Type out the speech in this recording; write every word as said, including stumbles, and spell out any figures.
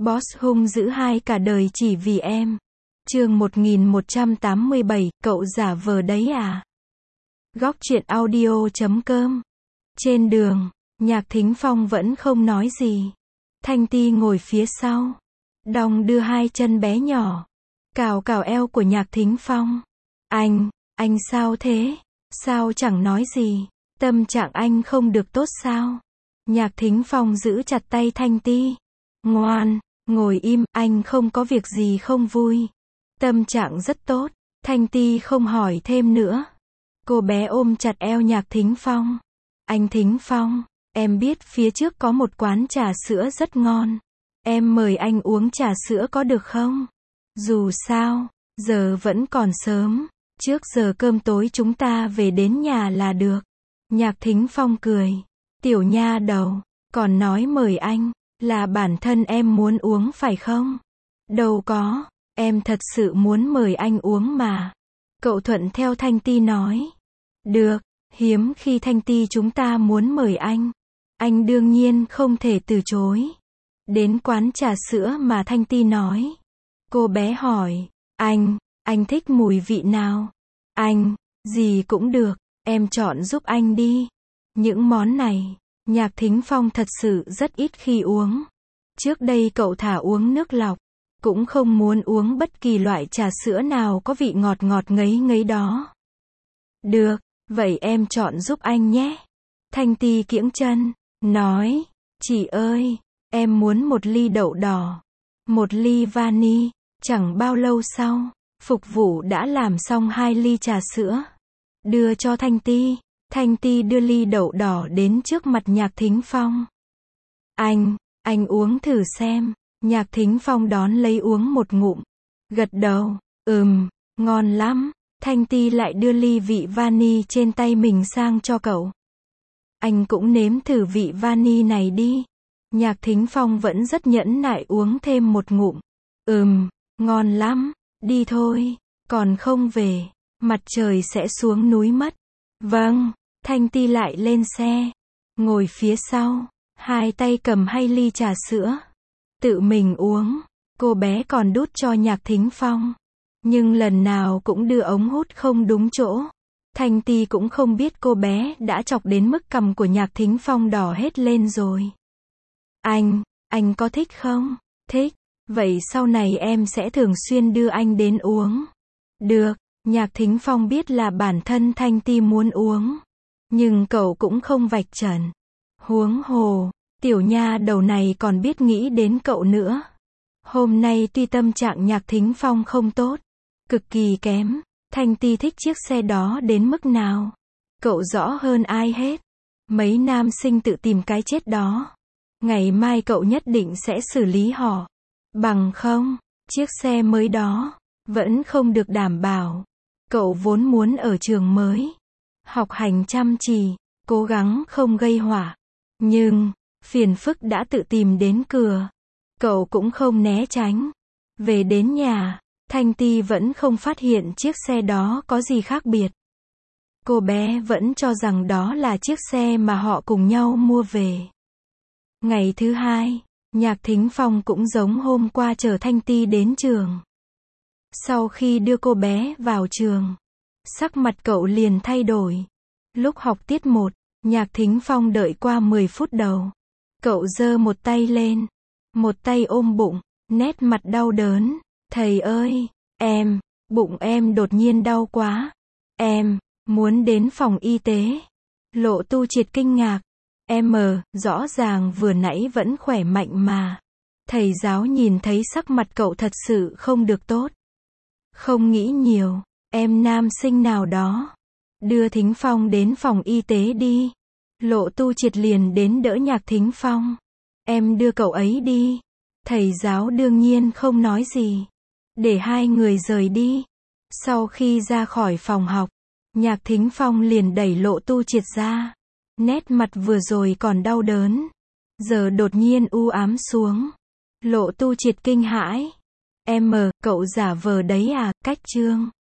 Boss hung dữ hai cả đời chỉ vì em. Chương một nghìn một trăm tám mươi bảy, cậu giả vờ đấy à? Góc truyện audio chấm com. Trên đường, Nhạc Thính Phong vẫn không nói gì. Thanh Ti ngồi phía sau, đong đưa hai chân bé nhỏ, cào cào eo của Nhạc Thính Phong. Anh, anh sao thế? Sao chẳng nói gì? Tâm trạng anh không được tốt sao? Nhạc Thính Phong giữ chặt tay Thanh Ti. Ngoan, ngồi im, anh không có việc gì không vui. Tâm trạng rất tốt. Thanh Ti không hỏi thêm nữa. Cô bé ôm chặt eo Nhạc Thính Phong. Anh Thính Phong, em biết phía trước có một quán trà sữa rất ngon. Em mời anh uống trà sữa có được không? Dù sao, giờ vẫn còn sớm. Trước giờ cơm tối chúng ta về đến nhà là được. Nhạc Thính Phong cười. Tiểu nha đầu, còn nói mời anh, là bản thân em muốn uống phải không? Đâu có, em thật sự muốn mời anh uống mà. Cậu thuận theo Thanh Ti nói. Được, hiếm khi Thanh Ti chúng ta muốn mời anh. Anh đương nhiên không thể từ chối. Đến quán trà sữa mà Thanh Ti nói. Cô bé hỏi, anh, anh thích mùi vị nào? Anh, gì cũng được, em chọn giúp anh đi. Những món này, Nhạc Thính Phong thật sự rất ít khi uống. Trước đây cậu thả uống nước lọc, cũng không muốn uống bất kỳ loại trà sữa nào có vị ngọt ngọt ngấy ngấy đó. Được, vậy em chọn giúp anh nhé. Thanh Ti kiễng chân, nói, chị ơi, em muốn một ly đậu đỏ, một ly vani. Chẳng bao lâu sau, phục vụ đã làm xong hai ly trà sữa, đưa cho Thanh Ti. Thanh Ti đưa ly đậu đỏ đến trước mặt Nhạc Thính Phong. Anh, anh uống thử xem. Nhạc Thính Phong đón lấy uống một ngụm. Gật đầu, ừm, ngon lắm. Thanh Ti lại đưa ly vị vani trên tay mình sang cho cậu. Anh cũng nếm thử vị vani này đi. Nhạc Thính Phong vẫn rất nhẫn nại uống thêm một ngụm. Ừm, ngon lắm, đi thôi, còn không về, mặt trời sẽ xuống núi mất. Vâng. Thanh Ti lại lên xe, ngồi phía sau, hai tay cầm hai ly trà sữa, tự mình uống. Cô bé còn đút cho Nhạc Thính Phong, nhưng lần nào cũng đưa ống hút không đúng chỗ. Thanh Ti cũng không biết cô bé đã chọc đến mức cằm của Nhạc Thính Phong đỏ hết lên rồi. Anh, anh có thích không? Thích, vậy sau này em sẽ thường xuyên đưa anh đến uống. Được, Nhạc Thính Phong biết là bản thân Thanh Ti muốn uống. Nhưng cậu cũng không vạch trần. Huống hồ, tiểu nha đầu này còn biết nghĩ đến cậu nữa. Hôm nay tuy tâm trạng Nhạc Thính Phong không tốt, cực kỳ kém, Thanh Ti thích chiếc xe đó đến mức nào, cậu rõ hơn ai hết. Mấy nam sinh tự tìm cái chết đó. Ngày mai cậu nhất định sẽ xử lý họ. Bằng không, chiếc xe mới đó vẫn không được đảm bảo. Cậu vốn muốn ở trường mới, học hành chăm chỉ, cố gắng không gây họa. Nhưng, phiền phức đã tự tìm đến cửa. Cậu cũng không né tránh. Về đến nhà, Thanh Ti vẫn không phát hiện chiếc xe đó có gì khác biệt. Cô bé vẫn cho rằng đó là chiếc xe mà họ cùng nhau mua về. Ngày thứ hai, Nhạc Thính Phong cũng giống hôm qua chở Thanh Ti đến trường. Sau khi đưa cô bé vào trường, sắc mặt cậu liền thay đổi. Lúc học tiết một, Nhạc Thính Phong đợi qua mười phút đầu. Cậu giơ một tay lên, một tay ôm bụng, nét mặt đau đớn. Thầy ơi, em, bụng em đột nhiên đau quá. Em, muốn đến phòng y tế. Lộ Tu Triệt kinh ngạc. Em mờ, rõ ràng vừa nãy vẫn khỏe mạnh mà. Thầy giáo nhìn thấy sắc mặt cậu thật sự không được tốt. Không nghĩ nhiều, em nam sinh nào đó. Đưa Thính Phong đến phòng y tế đi. Lộ Tu Triệt liền đến đỡ Nhạc Thính Phong. Em đưa cậu ấy đi. Thầy giáo đương nhiên không nói gì. Để hai người rời đi. Sau khi ra khỏi phòng học, Nhạc Thính Phong liền đẩy Lộ Tu Triệt ra. Nét mặt vừa rồi còn đau đớn, giờ đột nhiên u ám xuống. Lộ Tu Triệt kinh hãi. Em mờ, cậu giả vờ đấy à? Cách chương